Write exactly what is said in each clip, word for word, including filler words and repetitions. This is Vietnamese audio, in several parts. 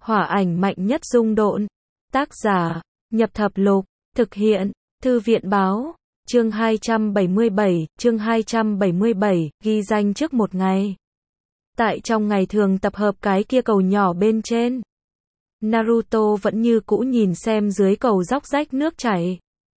Hỏa ảnh mạnh nhất dung độn. Tác giả, Nhập Thập Lục. Thực hiện, Thư viện báo. Chương hai trăm bảy mươi bảy, chương hai trăm bảy mươi bảy, ghi danh trước một ngày. Tại trong ngày thường tập hợp cái kia cầu nhỏ bên trên, Naruto vẫn như cũ nhìn xem dưới cầu róc rách nước chảy.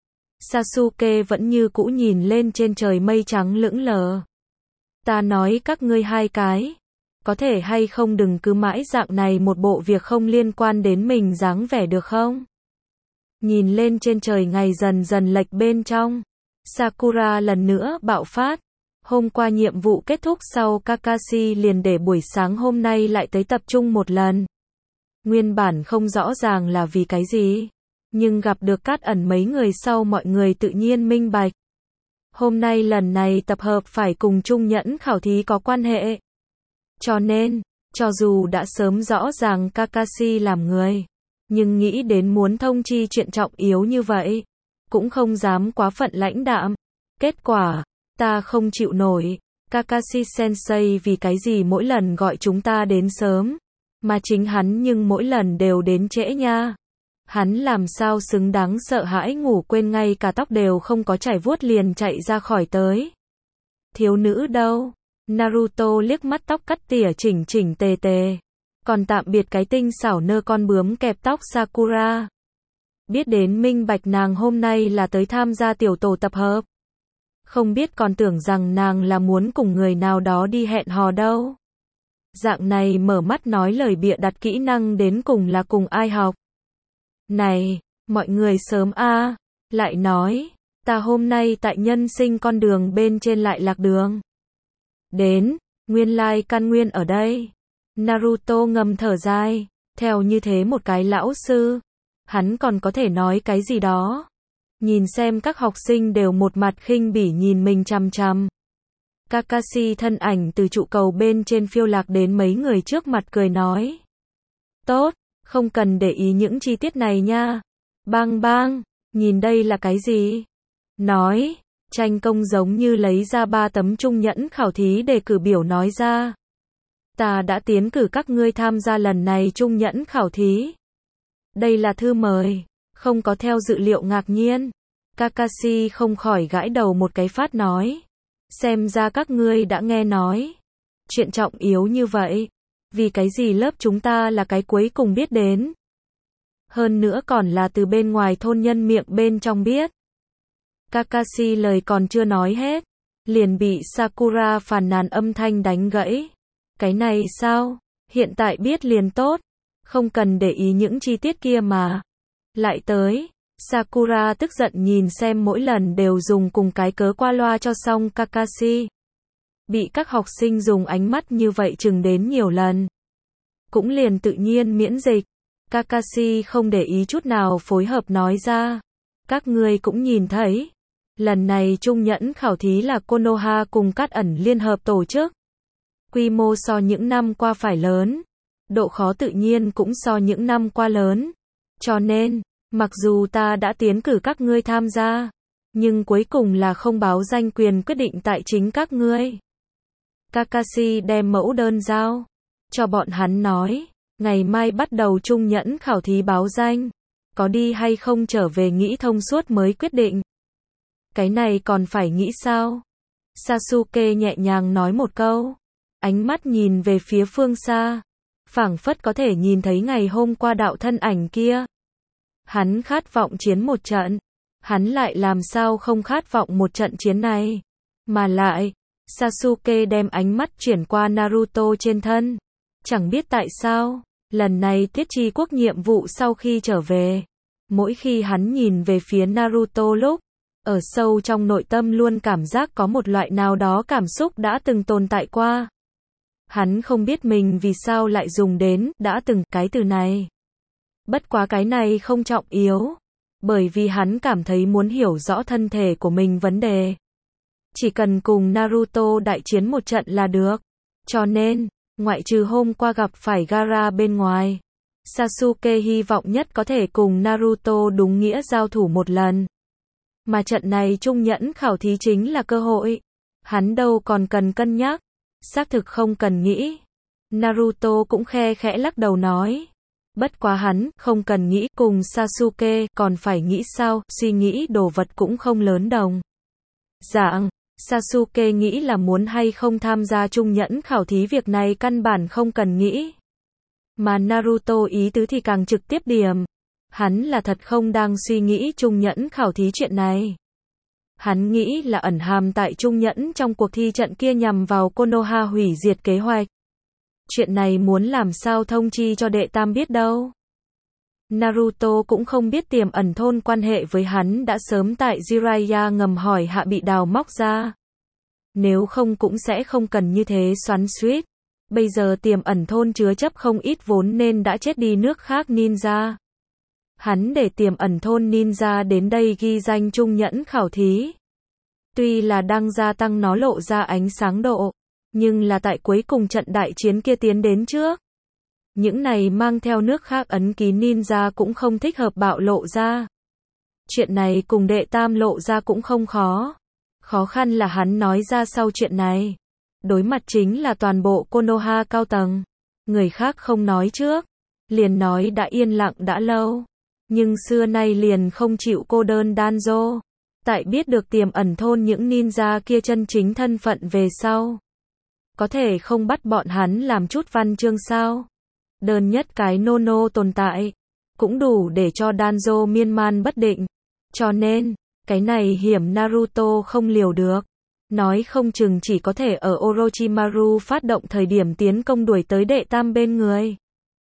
Sasuke vẫn như cũ nhìn lên trên trời mây trắng lững lờ. Ta nói các ngươi hai cái, có thể hay không đừng cứ mãi dạng này một bộ việc không liên quan đến mình dáng vẻ được không? Nhìn lên trên trời ngày dần dần lệch bên trong, Sakura lần nữa bạo phát. Hôm qua nhiệm vụ kết thúc sau, Kakashi liền để buổi sáng hôm nay lại tới tập trung một lần. Nguyên bản không rõ ràng là vì cái gì, nhưng gặp được Cát Ẩn mấy người sau mọi người tự nhiên minh bạch. Hôm nay lần này tập hợp phải cùng Trung Nhẫn khảo thí có quan hệ. Cho nên, cho dù đã sớm rõ ràng Kakashi làm người, nhưng nghĩ đến muốn thông chi chuyện trọng yếu như vậy, cũng không dám quá phận lãnh đạm. Kết quả, ta không chịu nổi. Kakashi Sensei vì cái gì mỗi lần gọi chúng ta đến sớm, mà chính hắn nhưng mỗi lần đều đến trễ nha. Hắn làm sao xứng đáng sợ hãi ngủ quên ngay cả tóc đều không có chải vuốt liền chạy ra khỏi tới. Thiếu nữ đâu? Naruto liếc mắt tóc cắt tỉa chỉnh chỉnh tề tề. Còn tạm biệt cái tinh xảo nơ con bướm kẹp tóc Sakura. Biết đến minh bạch nàng hôm nay là tới tham gia tiểu tổ tập hợp. Không biết còn tưởng rằng nàng là muốn cùng người nào đó đi hẹn hò đâu. Dạng này mở mắt nói lời bịa đặt kỹ năng đến cùng là cùng ai học. Này, mọi người sớm a, lại nói, ta hôm nay tại nhân sinh con đường bên trên lại lạc đường. Đến, nguyên lai căn nguyên ở đây. Naruto ngầm thở dài, theo như thế một cái lão sư, hắn còn có thể nói cái gì đó. Nhìn xem các học sinh đều một mặt khinh bỉ nhìn mình chằm chằm. Kakashi thân ảnh từ trụ cầu bên trên phiêu lạc đến mấy người trước mặt cười nói. Tốt, không cần để ý những chi tiết này nha. Bang bang, nhìn đây là cái gì? Nói, tranh công giống như lấy ra ba tấm trung nhẫn khảo thí để cử biểu nói ra. Ta đã tiến cử các ngươi tham gia lần này trung nhẫn khảo thí. Đây là thư mời, không có theo dự liệu ngạc nhiên. Kakashi không khỏi gãi đầu một cái phát nói. Xem ra các ngươi đã nghe nói. Chuyện trọng yếu như vậy, vì cái gì lớp chúng ta là cái cuối cùng biết đến. Hơn nữa còn là từ bên ngoài thôn nhân miệng bên trong biết. Kakashi lời còn chưa nói hết, liền bị Sakura phàn nàn âm thanh đánh gãy. Cái này sao? Hiện tại biết liền tốt, không cần để ý những chi tiết kia mà. Lại tới, Sakura tức giận nhìn xem mỗi lần đều dùng cùng cái cớ qua loa cho xong Kakashi. Bị các học sinh dùng ánh mắt như vậy chừng đến nhiều lần, cũng liền tự nhiên miễn dịch. Kakashi không để ý chút nào phối hợp nói ra. Các ngươi cũng nhìn thấy, lần này trung nhẫn khảo thí là Konoha cùng Cát Ẩn liên hợp tổ chức. Quy mô so những năm qua phải lớn, độ khó tự nhiên cũng so những năm qua lớn. Cho nên, mặc dù ta đã tiến cử các ngươi tham gia, nhưng cuối cùng là không báo danh quyền quyết định tại chính các ngươi. Kakashi đem mẫu đơn giao cho bọn hắn nói, ngày mai bắt đầu trung nhẫn khảo thí báo danh, có đi hay không trở về nghĩ thông suốt mới quyết định. Cái này còn phải nghĩ sao? Sasuke nhẹ nhàng nói một câu, ánh mắt nhìn về phía phương xa, phảng phất có thể nhìn thấy ngày hôm qua đạo thân ảnh kia. Hắn khát vọng chiến một trận, hắn lại làm sao không khát vọng một trận chiến này. Mà lại, Sasuke đem ánh mắt chuyển qua Naruto trên thân. Chẳng biết tại sao, lần này Tiết Chi Quốc nhiệm vụ sau khi trở về, mỗi khi hắn nhìn về phía Naruto lúc, ở sâu trong nội tâm luôn cảm giác có một loại nào đó cảm xúc đã từng tồn tại qua. Hắn không biết mình vì sao lại dùng đến đã từng cái từ này. Bất quá cái này không trọng yếu, bởi vì hắn cảm thấy muốn hiểu rõ thân thể của mình vấn đề. Chỉ cần cùng Naruto đại chiến một trận là được. Cho nên, ngoại trừ hôm qua gặp phải Gaara bên ngoài, Sasuke hy vọng nhất có thể cùng Naruto đúng nghĩa giao thủ một lần. Mà trận này trung nhẫn khảo thí chính là cơ hội. Hắn đâu còn cần cân nhắc, xác thực không cần nghĩ. Naruto cũng khe khẽ lắc đầu nói. Bất quá hắn, không cần nghĩ cùng Sasuke, còn phải nghĩ sao, suy nghĩ đồ vật cũng không lớn đồng. Dạng, Sasuke nghĩ là muốn hay không tham gia trung nhẫn khảo thí việc này căn bản không cần nghĩ. Mà Naruto ý tứ thì càng trực tiếp điểm. Hắn là thật không đang suy nghĩ trung nhẫn khảo thí chuyện này. Hắn nghĩ là ẩn hàm tại trung nhẫn trong cuộc thi trận kia nhằm vào Konoha hủy diệt kế hoạch. Chuyện này muốn làm sao thông chi cho đệ tam biết đâu. Naruto cũng không biết tiềm ẩn thôn quan hệ với hắn đã sớm tại Jiraiya ngầm hỏi hạ bị đào móc ra. Nếu không cũng sẽ không cần như thế xoắn xuýt. Bây giờ tiềm ẩn thôn chứa chấp không ít vốn nên đã chết đi nước khác ninja. Hắn để tiềm ẩn thôn ninja đến đây ghi danh trung nhẫn khảo thí. Tuy là đang gia tăng nó lộ ra ánh sáng độ, nhưng là tại cuối cùng trận đại chiến kia tiến đến trước. Những này mang theo nước khác ấn ký ninja cũng không thích hợp bạo lộ ra. Chuyện này cùng đệ tam lộ ra cũng không khó. Khó khăn là hắn nói ra sau chuyện này. Đối mặt chính là toàn bộ Konoha cao tầng. Người khác không nói trước. Liền nói đã yên lặng đã lâu. Nhưng xưa nay liền không chịu cô đơn Danzo. Tại biết được tiềm ẩn thôn những ninja kia chân chính thân phận về sau. Có thể không bắt bọn hắn làm chút văn chương sao. Đơn nhất cái Nono tồn tại. Cũng đủ để cho Danzo miên man bất định. Cho nên, cái này hiểm Naruto không liều được. Nói không chừng chỉ có thể ở Orochimaru phát động thời điểm tiến công đuổi tới đệ tam bên người.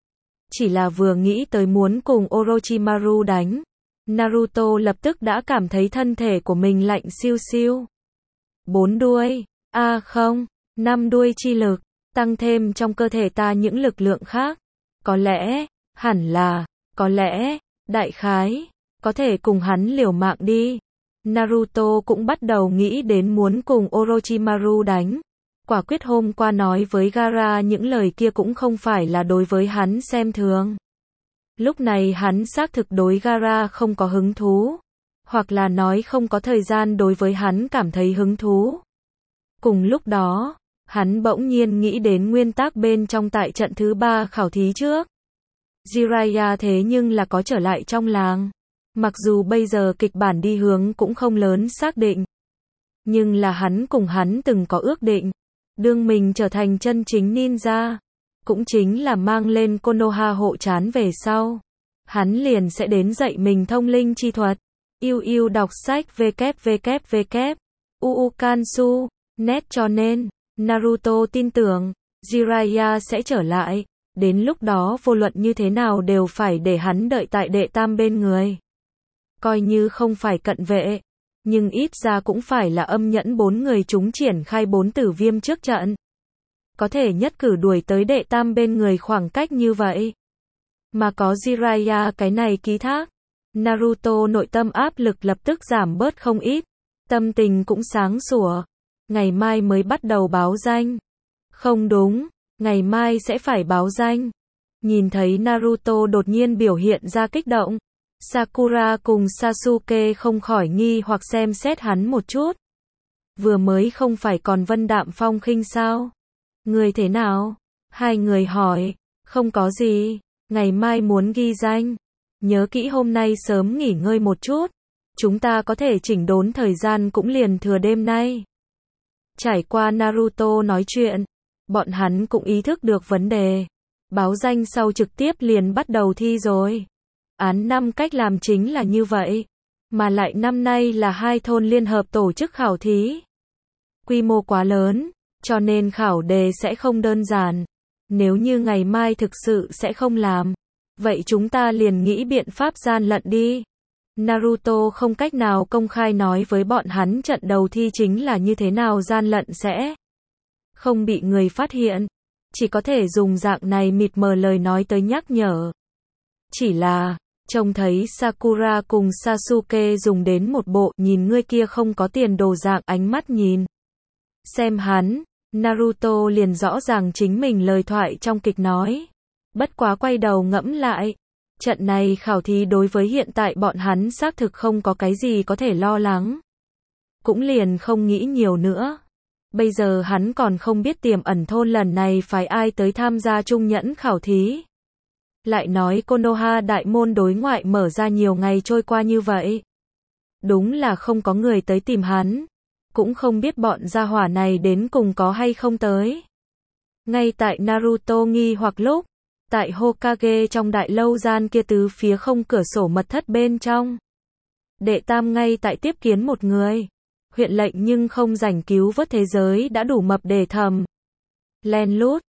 Chỉ là vừa nghĩ tới muốn cùng Orochimaru đánh. Naruto lập tức đã cảm thấy thân thể của mình lạnh siêu siêu. Bốn đuôi, a à không, năm đuôi chi lực, tăng thêm trong cơ thể ta những lực lượng khác. Có lẽ, hẳn là, có lẽ, đại khái, có thể cùng hắn liều mạng đi. Naruto cũng bắt đầu nghĩ đến muốn cùng Orochimaru đánh. Quả quyết hôm qua nói với Gaara những lời kia cũng không phải là đối với hắn xem thường. Lúc này hắn xác thực đối Gaara không có hứng thú. Hoặc là nói không có thời gian đối với hắn cảm thấy hứng thú. Cùng lúc đó, hắn bỗng nhiên nghĩ đến nguyên tắc bên trong tại trận thứ ba khảo thí trước. Jiraiya thế nhưng là có trở lại trong làng. Mặc dù bây giờ kịch bản đi hướng cũng không lớn xác định. Nhưng là hắn cùng hắn từng có ước định. Đương mình trở thành chân chính ninja. Cũng chính là mang lên Konoha hộ trán về sau. Hắn liền sẽ đến dạy mình thông linh chi thuật. Yêu yêu đọc sách www. Uukansu. Net cho nên, Naruto tin tưởng, Jiraiya sẽ trở lại. Đến lúc đó vô luận như thế nào đều phải để hắn đợi tại đệ tam bên người. Coi như không phải cận vệ, nhưng ít ra cũng phải là âm nhẫn bốn người chúng triển khai bốn tử viêm trước trận. Có thể nhất cử đuổi tới đệ tam bên người khoảng cách như vậy. Mà có Jiraiya cái này ký thác, Naruto nội tâm áp lực lập tức giảm bớt không ít. Tâm tình cũng sáng sủa. Ngày mai mới bắt đầu báo danh. Không đúng, ngày mai sẽ phải báo danh. Nhìn thấy Naruto đột nhiên biểu hiện ra kích động. Sakura cùng Sasuke không khỏi nghi hoặc xem xét hắn một chút. Vừa mới không phải còn vân đạm phong khinh sao? Người thế nào? Hai người hỏi. Không có gì, ngày mai muốn ghi danh. Nhớ kỹ hôm nay sớm nghỉ ngơi một chút. Chúng ta có thể chỉnh đốn thời gian cũng liền thừa đêm nay. Trải qua Naruto nói chuyện, bọn hắn cũng ý thức được vấn đề. Báo danh sau trực tiếp liền bắt đầu thi rồi. Án năm cách làm chính là như vậy. Mà lại năm nay là hai thôn liên hợp tổ chức khảo thí. Quy mô quá lớn, cho nên khảo đề sẽ không đơn giản. Nếu như ngày mai thực sự sẽ không làm, vậy chúng ta liền nghĩ biện pháp gian lận đi. Naruto không cách nào công khai nói với bọn hắn trận đầu thi chính là như thế nào gian lận sẽ không bị người phát hiện. Chỉ có thể dùng dạng này mịt mờ lời nói tới nhắc nhở. Chỉ là, trông thấy Sakura cùng Sasuke dùng đến một bộ nhìn ngươi kia không có tiền đồ dạng ánh mắt nhìn. Xem hắn, Naruto liền rõ ràng chính mình lời thoại trong kịch nói. Bất quá quay đầu ngẫm lại. Trận này khảo thí đối với hiện tại bọn hắn xác thực không có cái gì có thể lo lắng. Cũng liền không nghĩ nhiều nữa. Bây giờ hắn còn không biết tiềm ẩn thôn lần này phải ai tới tham gia trung nhẫn khảo thí. Lại nói Konoha đại môn đối ngoại mở ra nhiều ngày trôi qua như vậy. Đúng là không có người tới tìm hắn. Cũng không biết bọn gia hỏa này đến cùng có hay không tới. Ngay tại Naruto nghi hoặc lúc, tại Hokage trong đại lâu gian kia tứ phía không cửa sổ mật thất bên trong. Đệ tam ngay tại tiếp kiến một người. Huyện lệnh nhưng không rảnh cứu vớt thế giới đã đủ mập để thầm. Len lút,